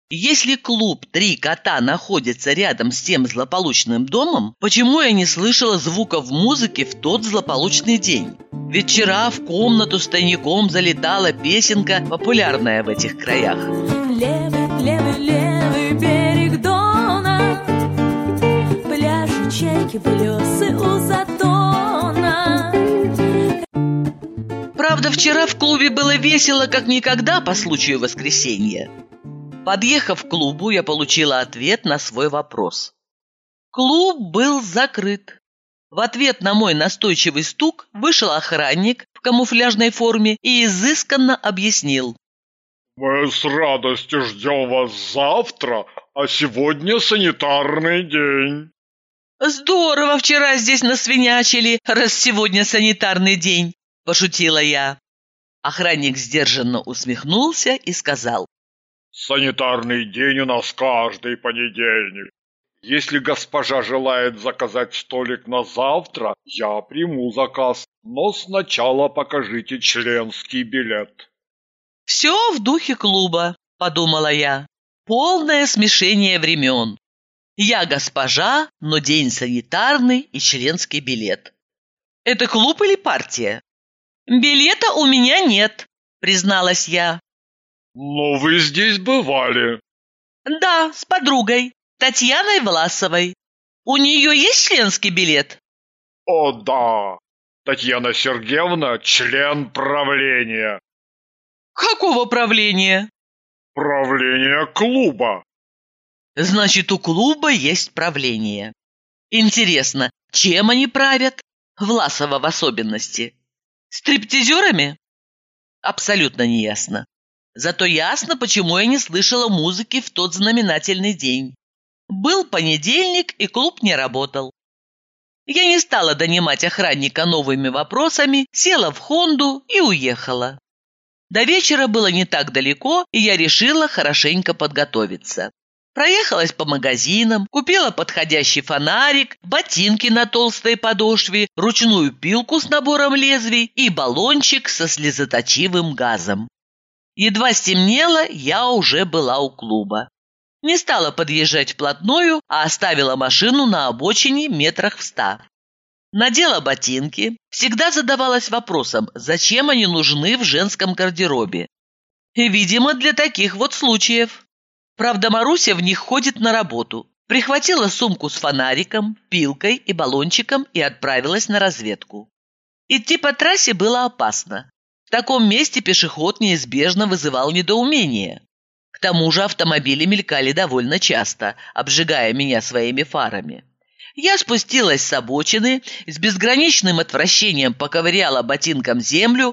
Если клуб «Три кота» находится рядом с тем злополучным домом, почему я не слышала звуков музыки в тот злополучный день? Ведь вчера в комнату с тайником залетала песенка, популярная в этих краях. Левый, левый, левый берег Дона, пляжи, чайки, плесы у затона. Правда, вчера в клубе было весело как никогда по случаю воскресенья. Подъехав к клубу, я получила ответ на свой вопрос. Клуб был закрыт. В ответ на мой настойчивый стук вышел охранник в камуфляжной форме и изысканно объяснил. «Мы с радостью ждем вас завтра, а сегодня санитарный день». «Здорово вчера здесь насвинячили, раз сегодня санитарный день», – пошутила я. Охранник сдержанно усмехнулся и сказал. «Санитарный день у нас каждый понедельник. Если госпожа желает заказать столик на завтра, я приму заказ, но сначала покажите членский билет». «Все в духе клуба», – подумала я. «Полное смешение времен. Я госпожа, но день санитарный и членский билет. Это клуб или партия?» «Билета у меня нет», – призналась я. «Но вы здесь бывали». «Да, с подругой, Татьяной Власовой. У нее есть членский билет?» «О, да. Татьяна Сергеевна – член правления». «Какого правления?» «Правление клуба». «Значит, у клуба есть правление. Интересно, чем они правят? Власова в особенности. Стриптизерами?» Абсолютно неясно. Зато ясно, почему я не слышала музыки в тот знаменательный день. Был понедельник, и клуб не работал. Я не стала донимать охранника новыми вопросами, села в Хонду и уехала. До вечера было не так далеко, и я решила хорошенько подготовиться. Проехалась по магазинам, купила подходящий фонарик, ботинки на толстой подошве, ручную пилку с набором лезвий и баллончик со слезоточивым газом. Едва стемнело, я уже была у клуба. Не стала подъезжать вплотную, а оставила машину на обочине метрах в 100. Надела ботинки, всегда задавалась вопросом, зачем они нужны в женском гардеробе. И, видимо, для таких вот случаев. Правда, Маруся в них ходит на работу. Прихватила сумку с фонариком, пилкой и баллончиком и отправилась на разведку. Идти по трассе было опасно. В таком месте пешеход неизбежно вызывал недоумение. К тому же автомобили мелькали довольно часто, обжигая меня своими фарами. Я спустилась с обочины, с безграничным отвращением поковыряла ботинком землю,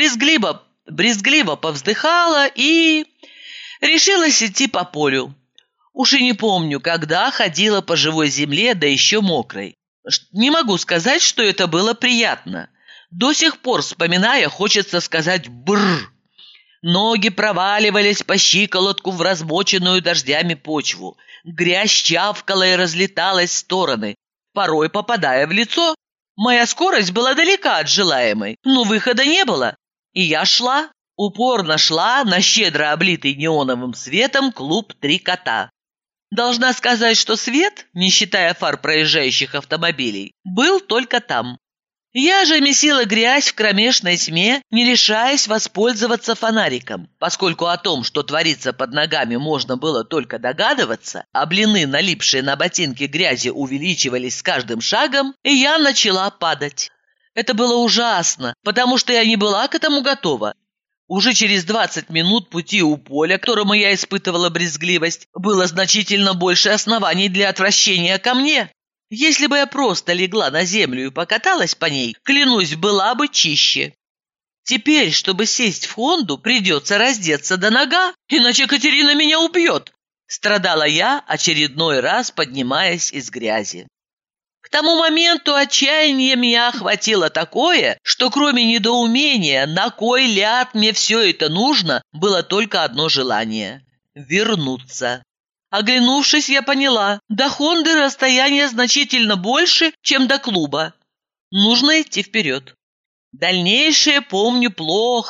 брезгливо повздыхала и решилась идти по полю. Уж и не помню, когда ходила по живой земле, да еще мокрой. Не могу сказать, что это было приятно. До сих пор, вспоминая, хочется сказать «бррр». Ноги проваливались по щиколотку в размоченную дождями почву. Грязь чавкала и разлеталась в стороны, порой попадая в лицо. Моя скорость была далека от желаемой, но выхода не было. И я шла, упорно шла на щедро облитый неоновым светом клуб «Три кота». Должна сказать, что свет, не считая фар проезжающих автомобилей, был только там. Я же месила грязь в кромешной тьме, не решаясь воспользоваться фонариком, поскольку о том, что творится под ногами, можно было только догадываться, а блины, налипшие на ботинки грязи, увеличивались с каждым шагом, и я начала падать. Это было ужасно, потому что я не была к этому готова. Уже через 20 минут пути у поля, к которому я испытывала брезгливость, было значительно больше оснований для отвращения ко мне. Если бы я просто легла на землю и покаталась по ней, клянусь, была бы чище. Теперь, чтобы сесть в Хонду, придется раздеться до нога, иначе Катерина меня убьет. Страдала я, очередной раз поднимаясь из грязи. К тому моменту отчаяние меня охватило такое, что кроме недоумения, на кой ляд мне все это нужно, было только одно желание – вернуться. Оглянувшись, я поняла, до Хонды расстояние значительно больше, чем до клуба. Нужно идти вперед. Дальнейшее помню плохо.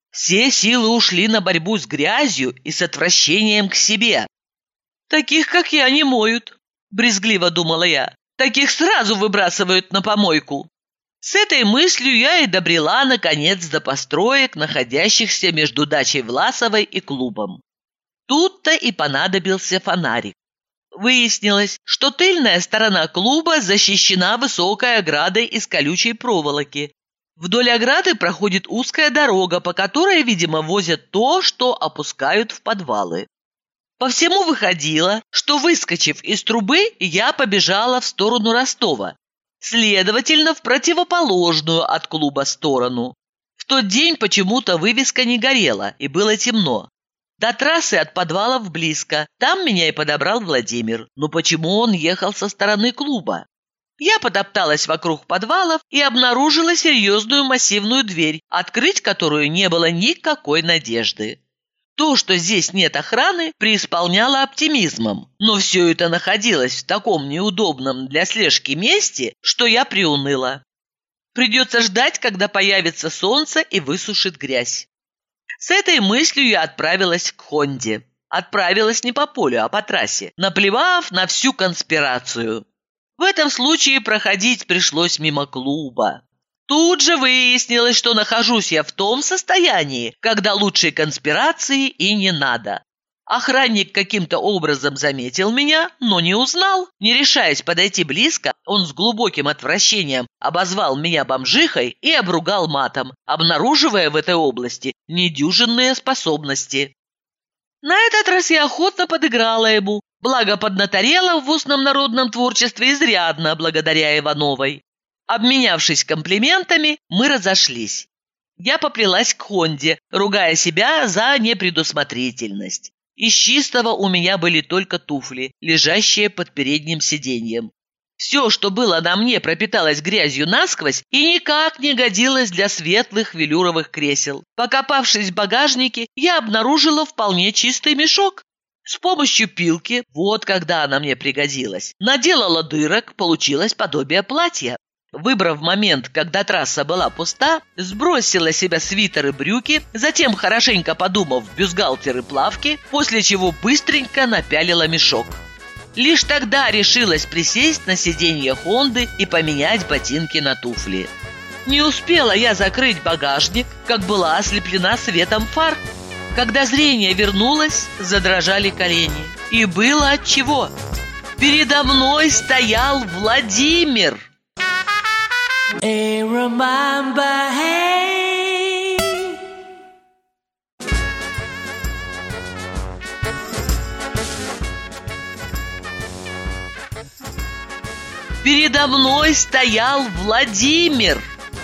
Все силы ушли на борьбу с грязью и с отвращением к себе. «Таких, как я, не моют», – брезгливо думала я. «Таких сразу выбрасывают на помойку». С этой мыслью я и добрела, наконец, до построек, находящихся между дачей Власовой и клубом. Тут-то и понадобился фонарик. Выяснилось, что тыльная сторона клуба защищена высокой оградой из колючей проволоки. Вдоль ограды проходит узкая дорога, по которой, видимо, возят то, что опускают в подвалы. По всему выходило, что, выскочив из трубы, я побежала в сторону Ростова, следовательно, в противоположную от клуба сторону. В тот день почему-то вывеска не горела, и было темно. До трассы от подвалов близко, там меня и подобрал Владимир. Но почему он ехал со стороны клуба? Я потопталась вокруг подвалов и обнаружила серьезную массивную дверь, открыть которую не было никакой надежды. То, что здесь нет охраны, преисполняло оптимизмом, но все это находилось в таком неудобном для слежки месте, что я приуныла. Придется ждать, когда появится солнце и высушит грязь. С этой мыслью я отправилась к Хонде. Отправилась не по полю, а по трассе, наплевав на всю конспирацию. В этом случае проходить пришлось мимо клуба. Тут же выяснилось, что нахожусь я в том состоянии, когда лучшей конспирации и не надо. Охранник каким-то образом заметил меня, но не узнал. Не решаясь подойти близко, он с глубоким отвращением обозвал меня бомжихой и обругал матом, обнаруживая в этой области недюжинные способности. На этот раз я охотно подыграла ему, благо поднаторела в устном народном творчестве изрядно благодаря Ивановой. Обменявшись комплиментами, мы разошлись. Я поплелась к Хонде, ругая себя за непредусмотрительность. Из чистого у меня были только туфли, лежащие под передним сиденьем. Все, что было на мне, пропиталось грязью насквозь и никак не годилось для светлых велюровых кресел. Покопавшись в багажнике, я обнаружила вполне чистый мешок. С помощью пилки, вот когда она мне пригодилась, наделала дырок, получилось подобие платья. Выбрав момент, когда трасса была пуста, сбросила с себя свитер и брюки, затем, хорошенько подумав, бюстгальтер и плавки, после чего быстренько напялила мешок. Лишь тогда решилась присесть на сиденье Хонды и поменять ботинки на туфли. Не успела я закрыть багажник, как была ослеплена светом фар. Когда зрение вернулось, задрожали колени. И было отчего. Передо мной стоял Владимир. Hey, remember, hey. Передо мной стоял Владимир.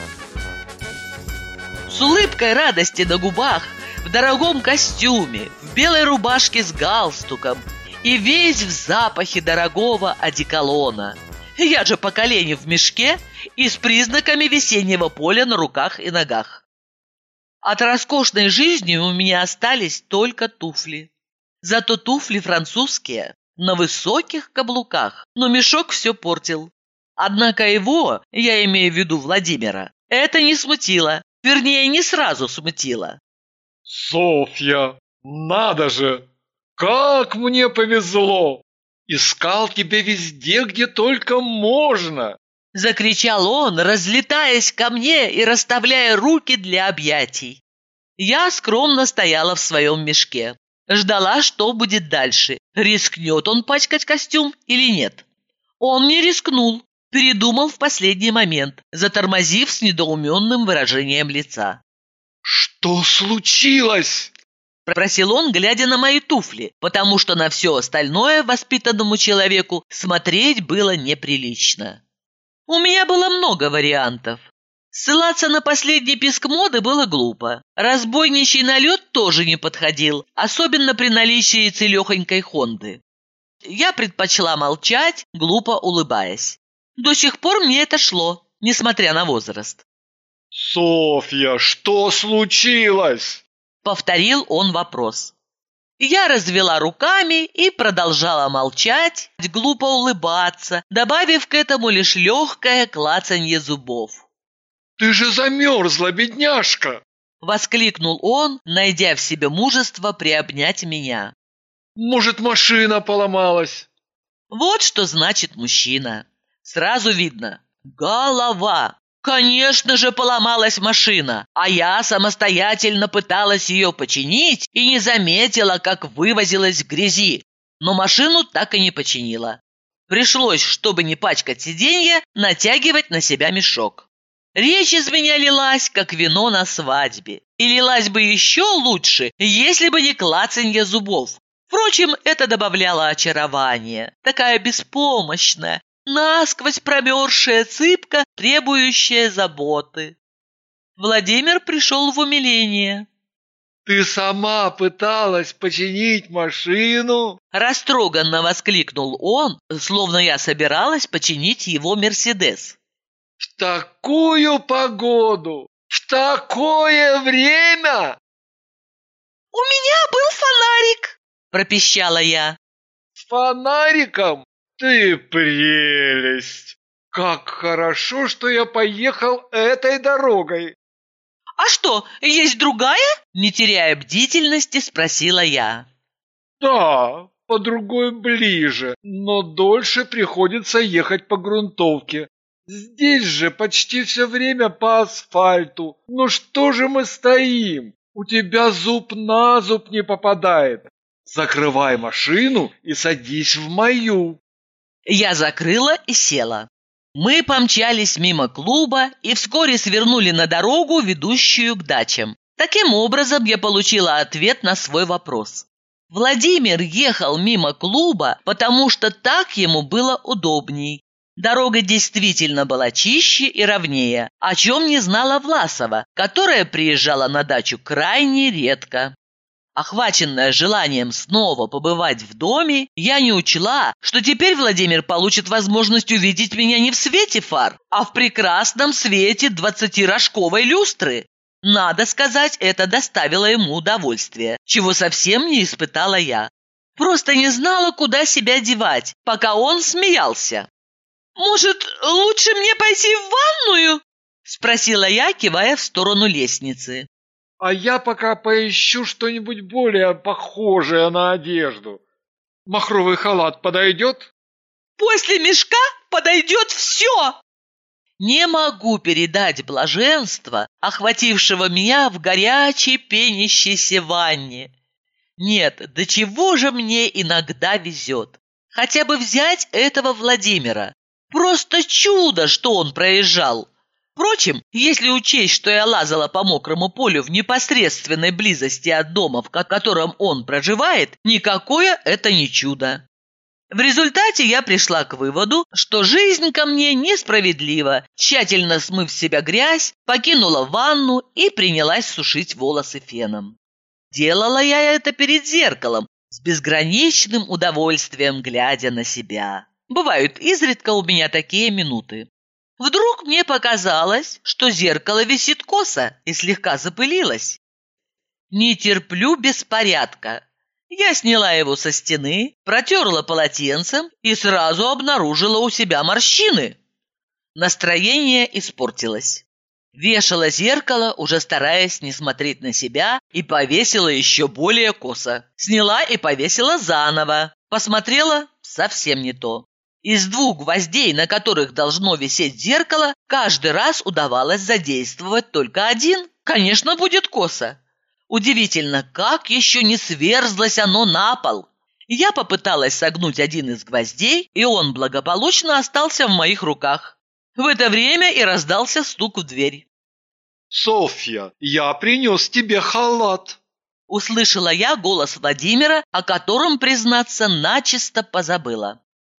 С улыбкой радости на губах, в дорогом костюме, в белой рубашке с галстуком и весь в запахе дорогого одеколона. Я же по колени в мешке и с признаками весеннего поля на руках и ногах. От роскошной жизни у меня остались только туфли. Зато туфли французские, на высоких каблуках, но мешок все портил. Однако его, я имею в виду Владимира, это не смутило, вернее, не сразу смутило. Софья, надо же! Как мне повезло! Искал тебя везде, где только можно!» Закричал он, разлетаясь ко мне и расставляя руки для объятий. Я скромно стояла в своем мешке. Ждала, что будет дальше. Рискнет он пачкать костюм или нет? Он не рискнул. Передумал в последний момент, затормозив с недоуменным выражением лица. «Что случилось?» — спросил он, глядя на мои туфли, потому что на все остальное воспитанному человеку смотреть было неприлично. У меня было много вариантов. Ссылаться на последний писк моды было глупо. Разбойничий налет тоже не подходил, особенно при наличии целехонькой Хонды. Я предпочла молчать, глупо улыбаясь. До сих пор мне это шло, несмотря на возраст. «Софья, что случилось?» — повторил он вопрос. Я развела руками и продолжала молчать, глупо улыбаться, добавив к этому лишь легкое клацанье зубов. «Ты же замерзла, бедняжка!» — Воскликнул он, найдя в себе мужество приобнять меня. Может, машина поломалась? Вот что значит мужчина. Сразу видно. Голова. Конечно же, поломалась машина, а я самостоятельно пыталась ее починить и не заметила, как вывозилась в грязи. Но машину так и не починила. Пришлось, чтобы не пачкать сиденье, натягивать на себя мешок. Речь из меня лилась, как вино на свадьбе. И лилась бы еще лучше, если бы не клацанье зубов. Впрочем, это добавляло очарования. Такая беспомощная, насквозь промерзшая цыпка, требующая заботы. Владимир пришел в умиление. Ты сама пыталась починить машину? Растроганно воскликнул он, словно я собиралась починить его «Мерседес». В такую погоду? В такое время? «У меня был фонарик!» – пропищала я. С фонариком? Ты прелесть! Как хорошо, что я поехал этой дорогой. «А что, есть другая?» – не теряя бдительности, спросила я. Да, по другой ближе, но дольше приходится ехать по грунтовке. Здесь же почти все время по асфальту. Ну что же мы стоим? У тебя зуб на зуб не попадает. Закрывай машину и садись в мою. Я закрыла и села. Мы помчались мимо клуба и вскоре свернули на дорогу, ведущую к дачам. Таким образом, я получила ответ на свой вопрос. Владимир ехал мимо клуба, потому что так ему было удобней. Дорога действительно была чище и ровнее, о чем не знала Власова, которая приезжала на дачу крайне редко. Охваченная желанием снова побывать в доме, я не учла, что теперь Владимир получит возможность увидеть меня не в свете фар, а в прекрасном свете 20-рожковой люстры. Надо сказать, это доставило ему удовольствие, чего совсем не испытала я. Просто не знала, куда себя девать, пока он смеялся. «Может, лучше мне пойти в ванную?» – спросила я, кивая в сторону лестницы. А я пока поищу что-нибудь более похожее на одежду. Махровый халат подойдет? После мешка подойдет все. Не могу передать блаженство, охватившего меня в горячей пенящейся ванне. Нет, до чего же мне иногда везет. Хотя бы взять этого Владимира. Просто чудо, что он проезжал. Впрочем, если учесть, что я лазала по мокрому полю в непосредственной близости от дома, в котором он проживает, никакое это не чудо. В результате я пришла к выводу, что жизнь ко мне несправедлива, тщательно смыв с себя грязь, покинула ванну и принялась сушить волосы феном. Делала я это перед зеркалом, с безграничным удовольствием глядя на себя. Бывают изредка у меня такие минуты. Вдруг мне показалось, что зеркало висит косо и слегка запылилось. Не терплю беспорядка. Я сняла его со стены, протерла полотенцем и сразу обнаружила у себя морщины. Настроение испортилось. Вешала зеркало, уже стараясь не смотреть на себя, и повесила еще более косо. Сняла и повесила заново. Посмотрела – совсем не то. Из 2 гвоздей, на которых должно висеть зеркало, каждый раз удавалось задействовать только 1. Конечно, будет косо. Удивительно, как еще не сверзлось оно на пол. Я попыталась согнуть 1 из гвоздей, и он благополучно остался в моих руках. В это время и раздался стук в дверь. «Софья, я принес тебе халат!» Услышала я голос Владимира, о котором, признаться, начисто позабыла.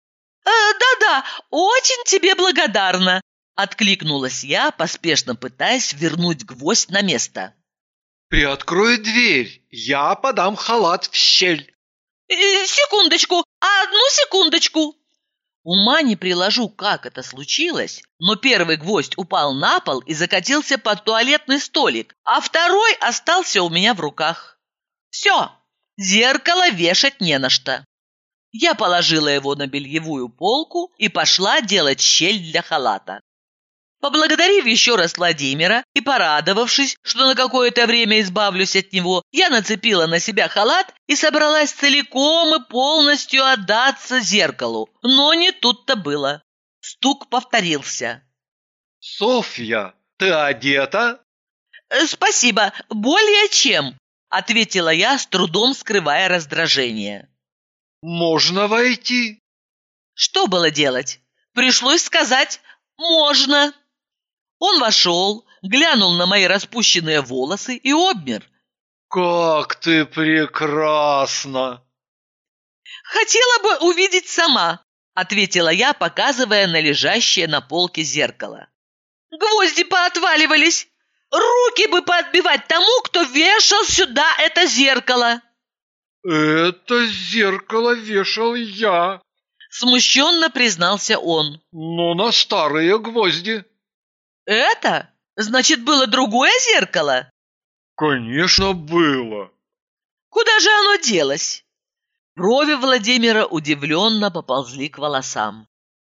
«Да-да, очень тебе благодарна!» – откликнулась я, поспешно пытаясь вернуть гвоздь на место. «Приоткрой дверь, я подам халат в щель!» «Секундочку, 1 секундочку!» Ума не приложу, как это случилось, но первый гвоздь упал на пол и закатился под туалетный столик, а второй остался у меня в руках. Все, зеркало вешать не на что. Я положила его на бельевую полку и пошла делать щель для халата. Поблагодарив еще раз Владимира и порадовавшись, что на какое-то время избавлюсь от него, я нацепила на себя халат и собралась целиком и полностью отдаться зеркалу. Но не тут-то было. Стук повторился. «Софья, ты одета?» «Спасибо, более чем», — ответила я, с трудом скрывая раздражение. «Можно войти?» Что было делать? Пришлось сказать «можно». Он вошел, глянул на мои распущенные волосы и обмер. «Как ты прекрасна!» «Хотела бы увидеть сама», — ответила я, показывая на лежащее на полке зеркало. «Гвозди поотваливались! Руки бы поотбивать тому, кто вешал сюда это зеркало!» «Это зеркало вешал я, Смущенно признался он. но на старые гвозди». «Это? Значит, было другое зеркало?» «Конечно, было». «Куда же оно делось?» Брови Владимира удивленно поползли к волосам.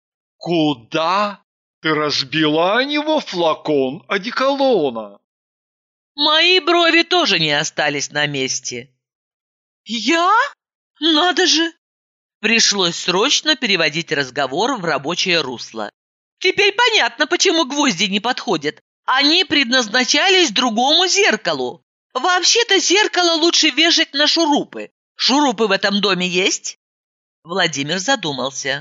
«Куда? Ты разбила о него флакон одеколона». Мои брови тоже не остались на месте. «Я? Надо же!» Пришлось срочно переводить разговор в рабочее русло. Теперь понятно, почему гвозди не подходят. Они предназначались другому зеркалу. Вообще-то зеркало лучше вешать на шурупы. Шурупы в этом доме есть? Владимир задумался.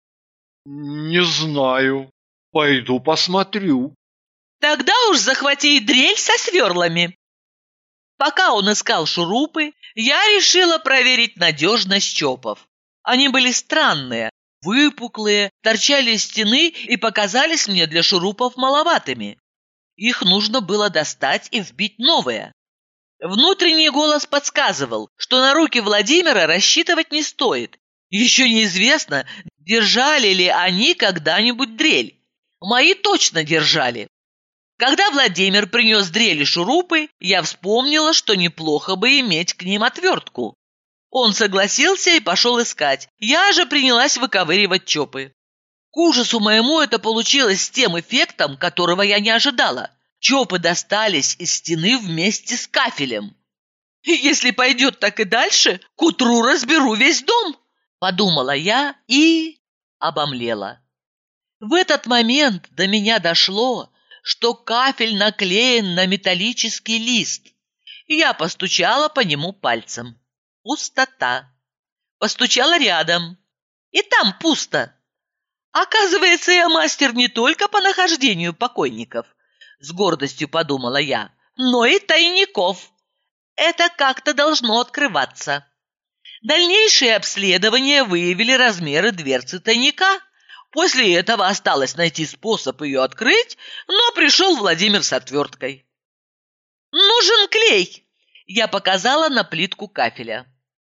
«Не знаю. Пойду посмотрю». Тогда уж захвати и дрель со сверлами. Пока он искал шурупы, я решила проверить надежность чопов. Они были странные, выпуклые, торчали из стены и показались мне для шурупов маловатыми. Их нужно было достать и вбить новые. Внутренний голос подсказывал, что на руки Владимира рассчитывать не стоит. Еще неизвестно, держали ли они когда-нибудь дрель. Мои точно держали. Когда Владимир принес дрель и шурупы, я вспомнила, что неплохо бы иметь к ним отвертку. Он согласился и пошел искать. Я же принялась выковыривать чопы. К ужасу моему это получилось с тем эффектом, которого я не ожидала. Чопы достались из стены вместе с кафелем. «Если пойдет так и дальше, к утру разберу весь дом», — подумала я и обомлела. В этот момент до меня дошло, что кафель наклеен на металлический лист. Я постучала по нему пальцем. Пустота. Постучала рядом. И там пусто. Оказывается, я мастер не только по нахождению покойников, с гордостью подумала я, но и тайников. Это как-то должно открываться. Дальнейшие обследования выявили размеры дверцы тайника. После этого осталось найти способ ее открыть, но пришел Владимир с отверткой. «Нужен клей!» Я показала на плитку кафеля.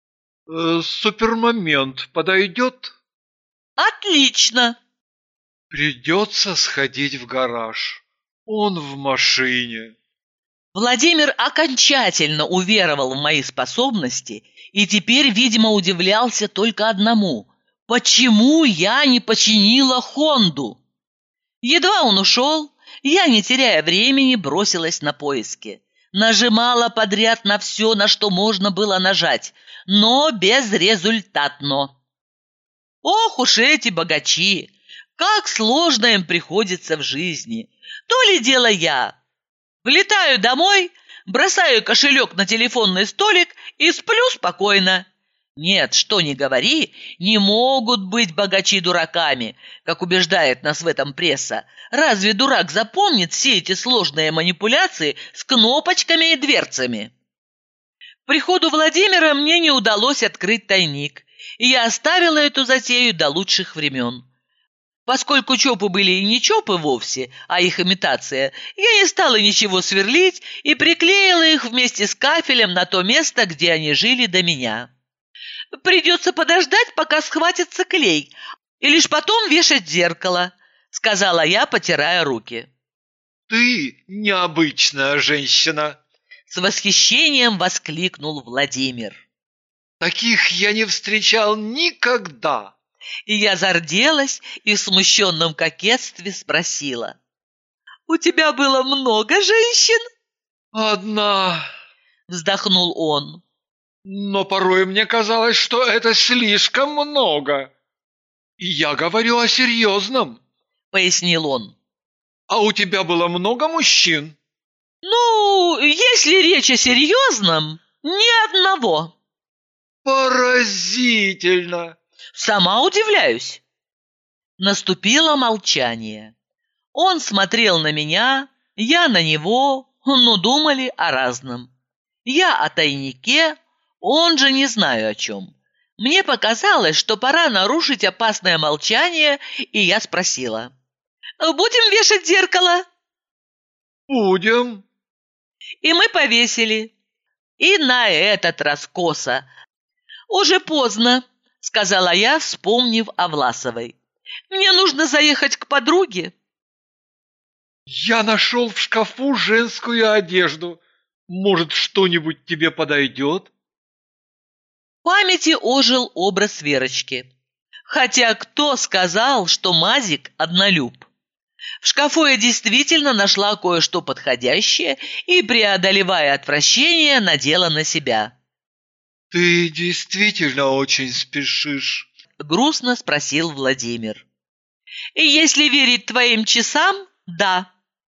«Супермомент подойдет?» «Отлично!» «Придется сходить в гараж. Он в машине». Владимир окончательно уверовал в мои способности и теперь, видимо, удивлялся только одному. Почему я не починила Хонду? Едва он ушел, я, не теряя времени, бросилась на поиски. Нажимала подряд на все, на что можно было нажать, но безрезультатно. Ох уж эти богачи! Как сложно им приходится в жизни! То ли дело я. Влетаю домой, бросаю кошелек на телефонный столик и сплю спокойно. Нет, что ни говори, не могут быть богачи дураками, как убеждает нас в этом пресса. Разве дурак запомнит все эти сложные манипуляции с кнопочками и дверцами? К приходу Владимира мне не удалось открыть тайник, и я оставила эту затею до лучших времен. Поскольку чопы были и не чопы вовсе, а их имитация, я не стала ничего сверлить и приклеила их вместе с кафелем на то место, где они жили до меня. «Придется подождать, пока схватится клей, и лишь потом вешать зеркало», — сказала я, потирая руки. «Ты необычная женщина!» — с восхищением воскликнул Владимир. «Таких я не встречал никогда!» И я зарделась и в смущенном кокетстве спросила: У тебя было много женщин? Одна, Вздохнул он. но порой мне казалось, что это слишком много. И я говорю о серьезном. Пояснил он. А у тебя было много мужчин? Ну, если речь о серьезном, ни одного. Поразительно. Сама удивляюсь. Наступило молчание. Он смотрел на меня, я на него, но думали о разном. Я о тайнике, он же не знаю о чем. Мне показалось, что пора нарушить опасное молчание, и я спросила. «Будем вешать зеркало?» Будем. И мы повесили. И на этот раз косо. «Уже поздно», — сказала я, вспомнив о Власовой. «Мне нужно заехать к подруге». Я нашел в шкафу женскую одежду. Может, что-нибудь тебе подойдет? В памяти ожил образ Верочки. Хотя кто сказал, что Мазик однолюб? В шкафу я действительно нашла кое-что подходящее и, преодолевая отвращение, надела на себя. Ты действительно очень спешишь. Грустно спросил Владимир. И если верить твоим часам, да.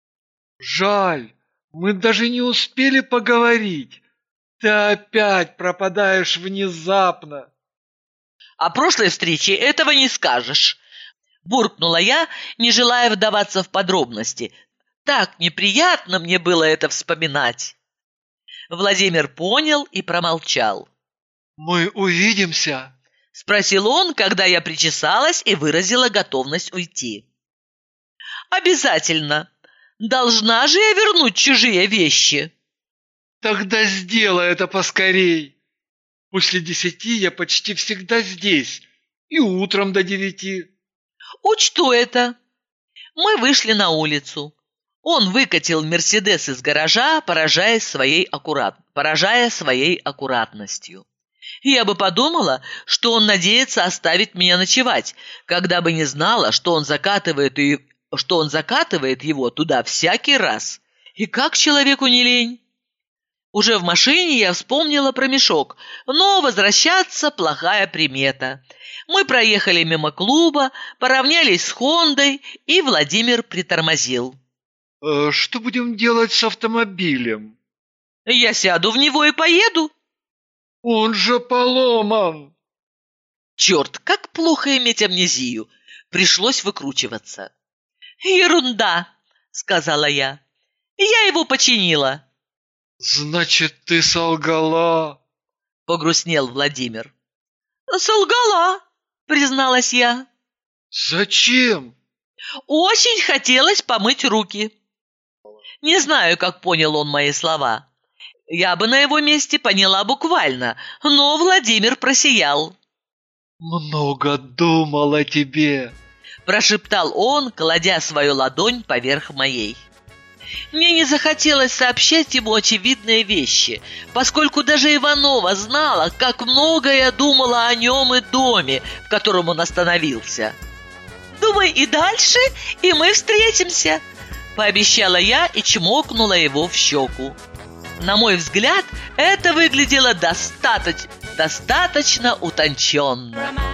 Жаль, мы даже не успели поговорить. Ты опять пропадаешь внезапно. О прошлой встрече этого не скажешь. Буркнула я, не желая вдаваться в подробности. Так неприятно мне было это вспоминать. Владимир понял и промолчал. Мы увидимся? Спросил он, когда я причесалась и выразила готовность уйти. Обязательно. Должна же я вернуть чужие вещи. Тогда сделай это поскорей. После 10 я почти всегда здесь. И утром до 9. Учту это. Мы вышли на улицу. Он выкатил «Мерседес» из гаража, поражая своей аккуратностью. Я бы подумала, что он надеется оставить меня ночевать, когда бы не знала, что он закатывает его туда всякий раз. И как человеку не лень? Уже в машине я вспомнила про мешок, но возвращаться – плохая примета. Мы проехали мимо клуба, поравнялись с «Хондой», и Владимир притормозил. Что будем делать с автомобилем? Я сяду в него и поеду. Он же поломан. Черт, как плохо иметь амнезию. Пришлось выкручиваться. Ерунда, сказала я. Я его починила. Значит, ты солгала? Погрустнел Владимир. Солгала, призналась я. Зачем? Очень хотелось помыть руки. Не знаю, как понял он мои слова. Я бы на его месте поняла буквально, но Владимир просиял. Много думал о тебе, прошептал он, кладя свою ладонь поверх моей. Мне не захотелось сообщать ему очевидные вещи, поскольку даже Иванова знала, как много я думала о нем и доме, в котором он остановился. «Думай и дальше, и мы встретимся», — пообещала я и чмокнула его в щеку. На мой взгляд, это выглядело достаточно утонченно.